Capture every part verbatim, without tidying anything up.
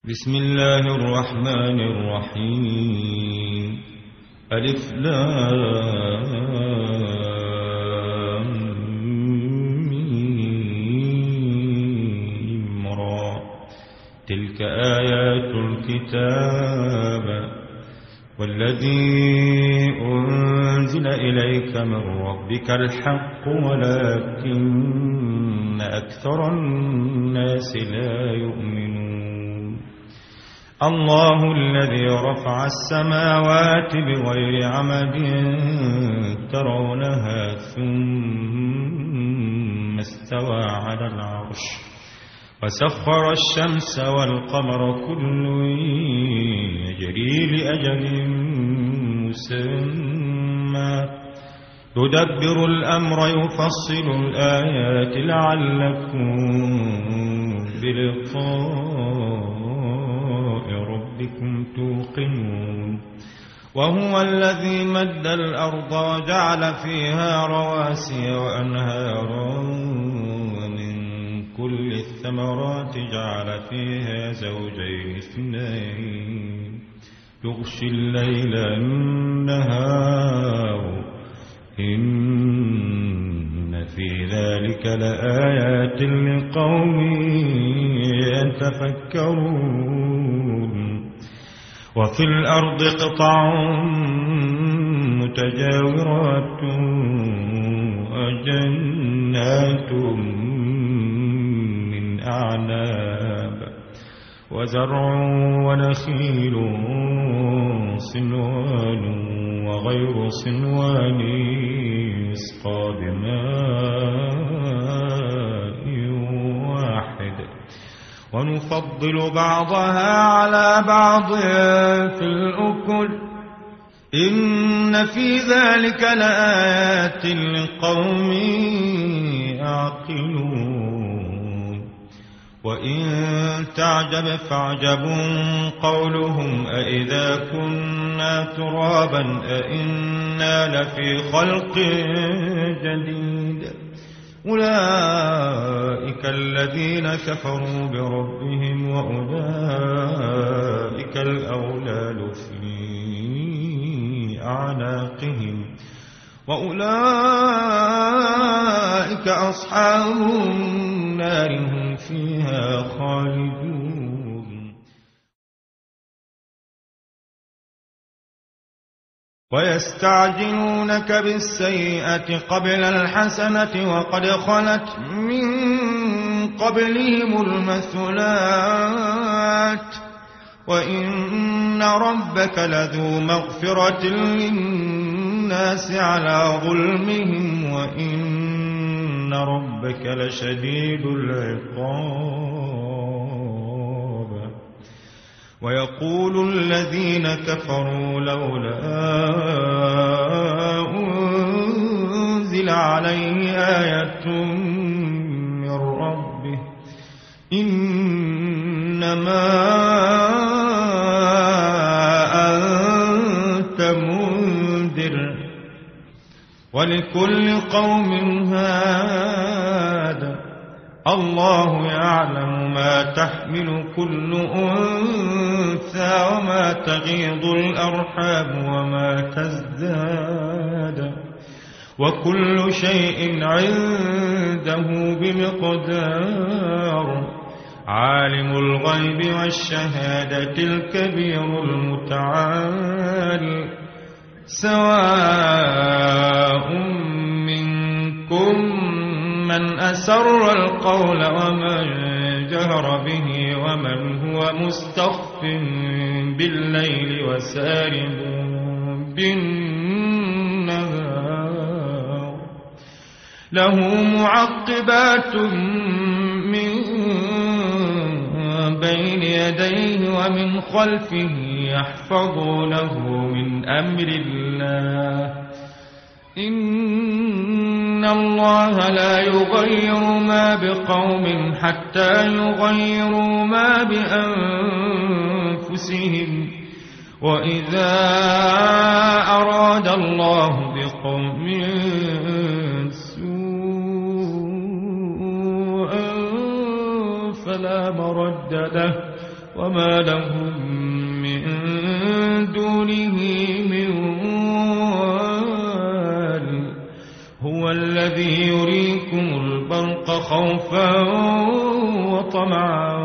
بسم الله الرحمن الرحيم. ألف لام ميم را. تلك آيات الكتاب والذي أنزل إليك من ربك الحق ولكن أكثر الناس لا يؤمنون. الله الذي رفع السماوات بغير عمد ترونها ثم استوى على العرش وسخر الشمس والقمر كل يجري لأجل مسمى يدبر الأمر يفصل الآيات لعلكم بلقاء ربكم توقنون. وهو الذي مد الأرض وجعل فيها رواسي وأنهارا ومن كل الثمرات جعل فيها زوجين اثنين يغشي الليل النهار إن في ذلك لآيات لقوم يتفكرون. وفي الأرض قطع متجاورات وجنات من أعناب وزرع ونخيل صنوان وغير صنوان يسقى بماء واحد ونفضل بعضها على بعض في الأكل إن في ذلك لآيات لقوم يعقلون. وإن تعجب فعجب قولهم أإذا كنا ترابا أإنا لفي خلق جديد. أولئك الذين كفروا بربهم وأولئك الأغلال في أعناقهم وأولئك أصحاب النار هم فيها خالدون. ويستعجلونك بالسيئة قبل الحسنة وقد خلت من قبلهم المثلات وإن ربك لذو مغفرة للناس على ظلمهم وإن ربك لشديد العقاب. ويقول الذين كفروا لولا أنزل عليه آية من ربه إنما أنت منذر ولكل قوم هاد. الله يعلم ما تحمل كل أنثى وما تغيض الأرحام وما تزداد وكل شيء عنده بمقدار. عالم الغيب والشهادة الكبير المتعال. سواء منكم من أسر القول ومن جهر به ومن هو مستخف بالليل وسارب بالنهار. له معقبات من بين يديه ومن خلفه يحفظونه من أمر الله. إن الله لا يغير ما بقوم حتى يغيروا ما بأنفسهم وإذا أراد الله بقوم سوءا فلا مرد له وما لهم من دونه من وال. هو الذي يريكم البرق خوفا وطمعا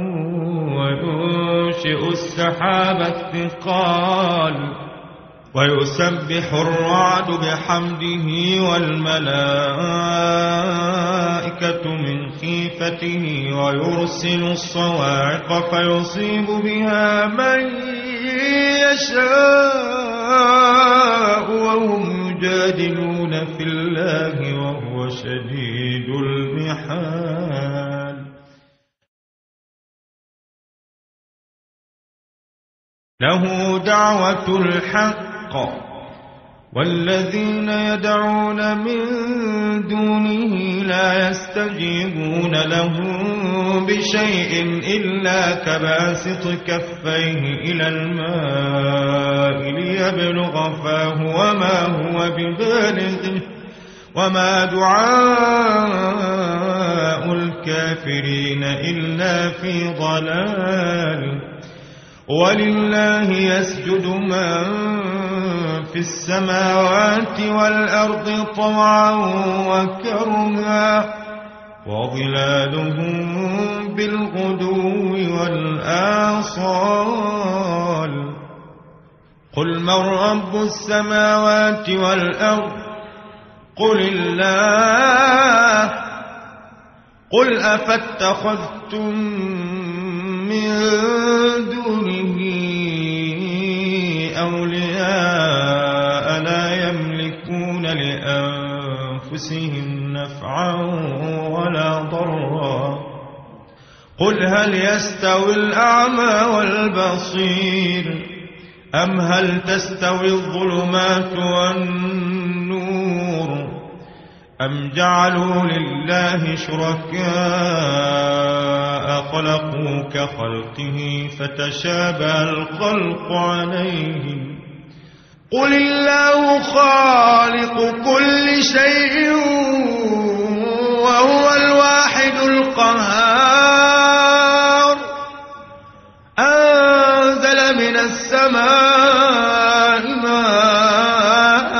وينشئ السحاب الثقال ويسبح الرعد بحمده والملائكة من خيفته ويرسل الصواعق فيصيب بها من يشاء وهم يجادلون في الله وهو شديد المحال. له دعوة الحق والذين يدعون من دونه لا يستجيبون لهم بشيء إلا كباسط كفيه إلى الماء ليبلغ فاه وما هو ببالغه وما دعاء الكافرين إلا في ضلال. ولله يسجد من في السماوات والأرض طوعا وكرها وظلالهم بالغدو والآصال. قل من رب السماوات والأرض قل الله. قل أفاتخذتم من دونه أولياء لا يملكون لأنفسهم نفعا ولا ضرا. قل هل يستوي الأعمى والبصير أم هل تستوي الظلمات والنور أم جعلوا لله شركاء خلقوا كخلقه فتشابه الخلق عليهم. قل الله خالق كل شيء وهو الواحد القهار. أنزل من السماء ماء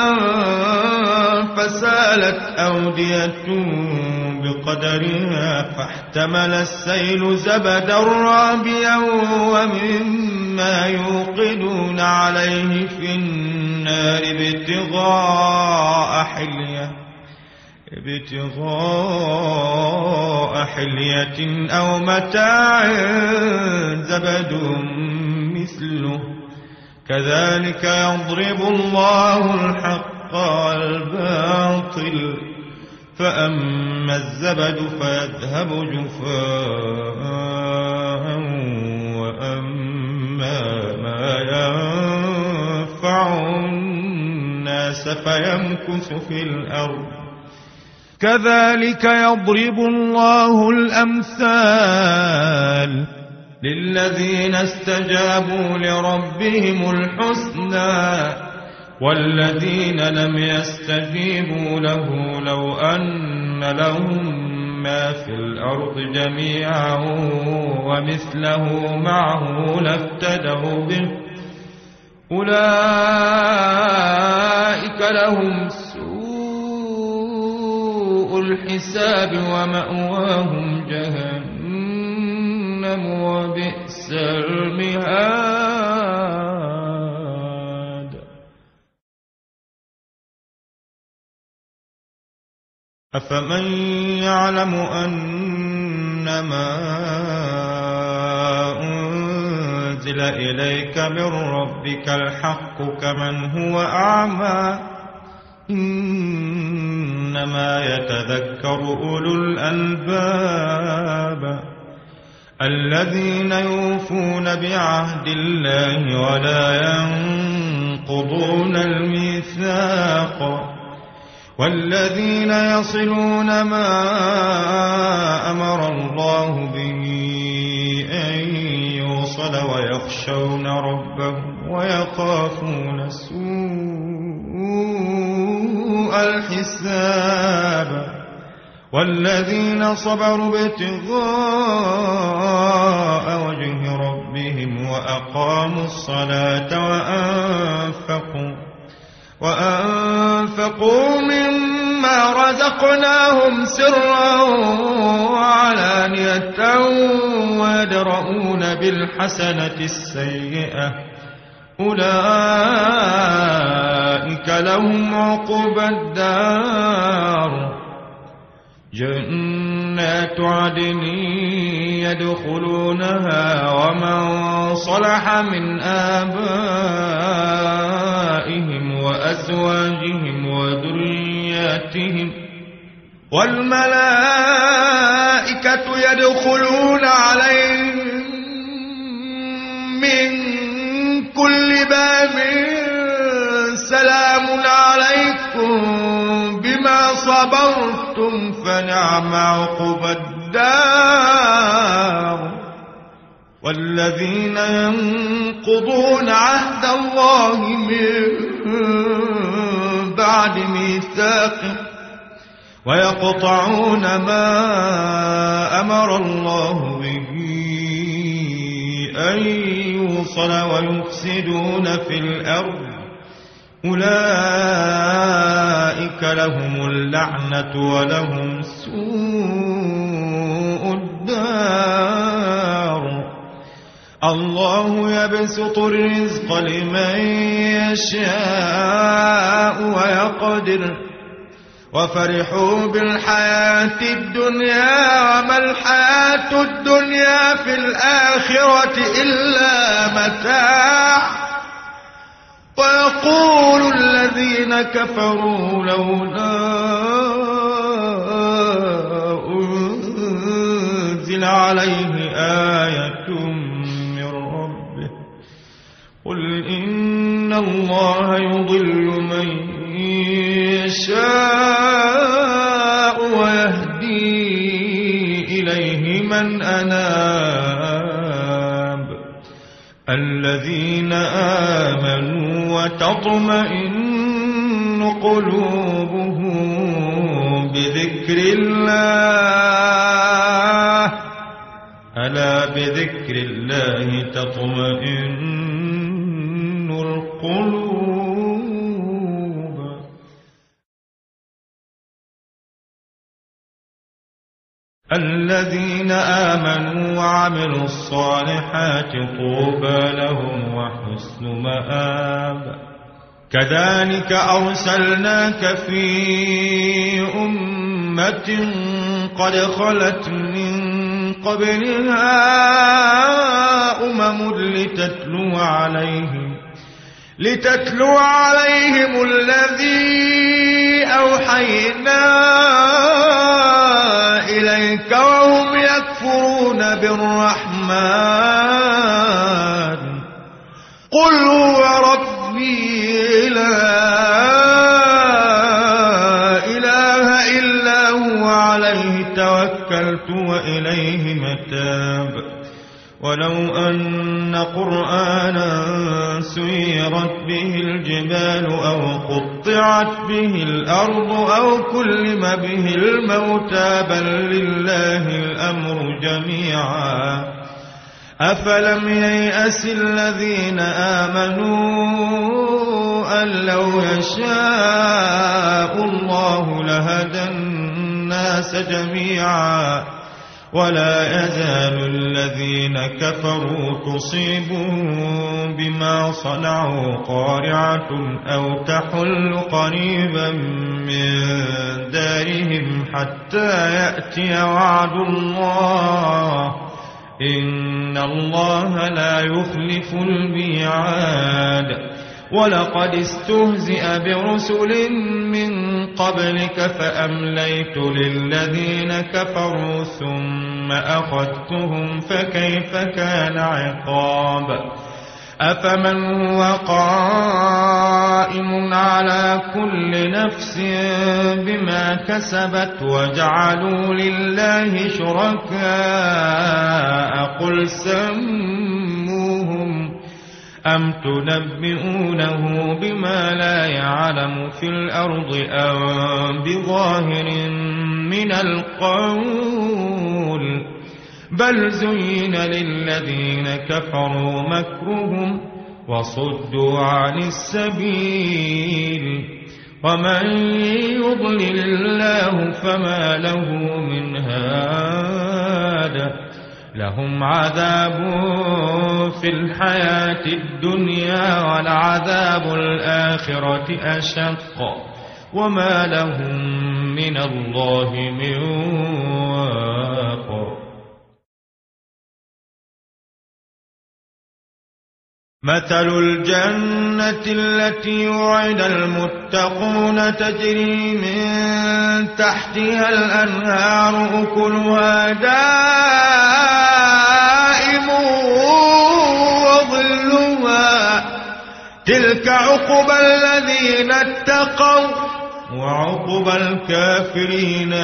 فسالت أودية بقدرها فاحتمل السيل زبدا رابيا ومما يوقدون عليه في النار ابتغاء حلية ابتغاء حلية أو متاع زبد مثله كذلك يضرب الله الحق والباطل فأما الزبد فيذهب جفاء وأما ما ينفع الناس فيمكث في الأرض كذلك يضرب الله الأمثال للذين استجابوا لربهم الحسنى والذين لم يستجيبوا له لو أن لهم ما في الأرض جميعا ومثله معه لافتدوا به أولئك لهم سوء الحساب ومأواهم جهنم وبئس المهاد. أفمن يعلم أنما أنزل إليك من ربك الحق كمن هو أعمى إنما يتذكر أولو الألباب الذين يوفون بعهد الله ولا ينقضون الميثاق والذين يصلون ما أمر الله به أن يوصل ويخشون ربهم ويخافون سوء الحساب والذين صبروا ابتغاء وجه ربهم وأقاموا الصلاة وأنفقوا وأنفقوا مما رزقناهم سرا وعلانية ويدرؤون بالحسنة السيئة أولئك لهم عقبى الدار جنات عدن يدخلونها ومن صلح من آبائهم وأزواجهم وذرياتهم والملائكة يدخلون عليهم من كل باب سلام عليكم بما صبرتم فنعم عقبى الدار والذين ينقضون عهد الله من بعد ميثاقه ويقطعون ما أمر الله به أن يوصل ويفسدون في الأرض أولئك لهم اللعنة ولهم سوء الدار الله يبسط الرزق لمن يشاء ويقدر وفرحوا بالحياة الدنيا وما الحياة الدنيا في الآخرة إلا متاع ويقول الذين كفروا لولا أنزل عليه آية من ربه قل إن الله يضل من يشاء ويهدي إليه من أناب الذين آمنوا وتطمئن قلوبهم بذكر الله ألا بذكر الله تطمئن القلوب الذين آمنوا وعملوا الصالحات طوبى لهم وحسن مآب كذلك أرسلناك في أمة قد خلت من قبلها أمم لتتلو عليهم لتتلو عليهم الذي أوحينا إليك وهم يكفرون بالرحمن قل هو ربي لا إله إلا هو عليه توكلت وإليه متاب ولو أن قرآنا سيرت به الجبال أو قطعت به الأرض أو كلم به الموتى بل لله الأمر جميعا أفلم ييأس الذين آمنوا أن لو يشاء الله لهدى الناس جميعا ولا يزال الذين كفروا تصيبهم بما صنعوا قارعة أو تحل قريبا من دارهم حتى يأتي وعد الله إن الله لا يخلف الميعاد ولقد استهزئ برسل من قبلك فأمليت للذين كفروا ثم أخذتهم فكيف كان عقاب أفمن هو قائم على كل نفس بما كسبت وجعلوا لله شركاء قل سموهم أم تنبئونه بما لا يعلم في الأرض أم بظاهر من القول بل زين للذين كفروا مكرهم وصدوا عن السبيل ومن يضلل الله فما له من هاد لهم عذاب في الحياة الدنيا ولعذاب الآخرة أشق وما لهم من الله من واق. مثل الجنة التي وعد المتقون تجري من تحتها الأنهار أكلها دائم وظلها تلك عقبى الذين اتقوا وعقبى الكافرين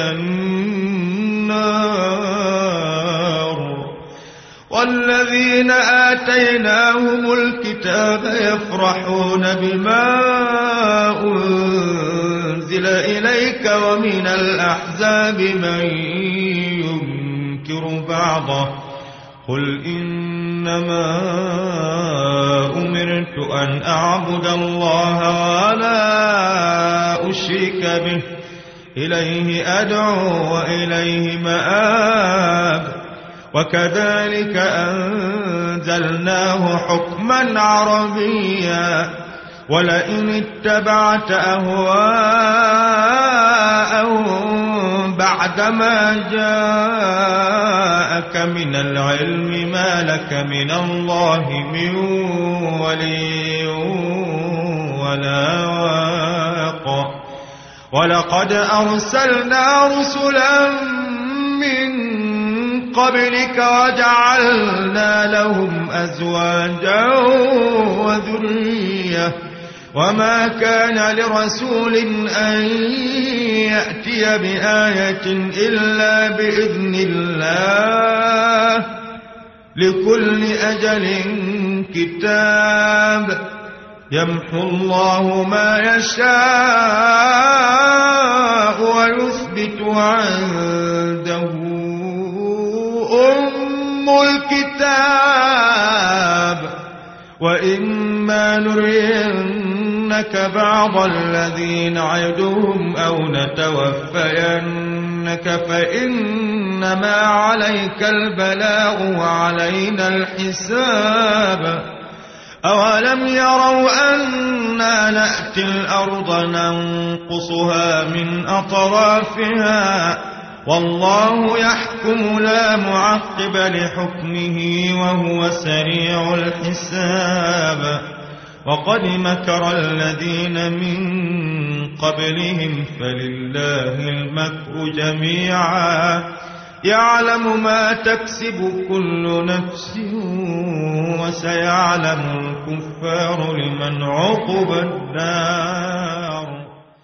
النار. والذين آتيناهم الكتاب يفرحون بما أنزل إليك ومن الأحزاب من ينكر بعضه قل إنما أمرت أن أعبد الله ولا أشرك به إليه أدعو وإليه مآب. وكذلك أنزلناه حكما عربيا ولئن اتبعت أهواءهم بعدما جاءك من العلم ما لك من الله من ولي ولا واق. ولقد أرسلنا رسلا من قبلك وجعلنا لهم أزواجا وذرية وما كان لرسول أن يأتي بآية إلا بإذن الله لكل أجل كتاب يمحو الله ما يشاء ويثبت عنده أم الكتاب وإما نرينك بعض الذين نعدهم أو نتوفينك فإنما عليك البلاغ وعلينا الحساب. أولم يروا أنا نأتي الأرض ننقصها من أطرافها والله يحكم لا معقب لحكمه وهو سريع الحساب. وقد مكر الذين من قبلهم فلله المكر جميعا يعلم ما تكسب كل نفس وسيعلم الكفار لمن عقب الدار.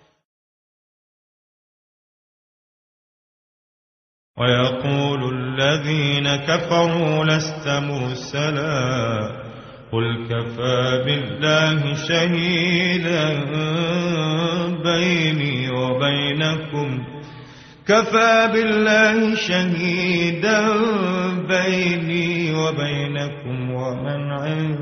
ويقول الذين كفروا لست مرسلا قل كفى بالله شهيدا بيني وبينكم كفى بالله شهيدا بيني وبينكم ومن عنده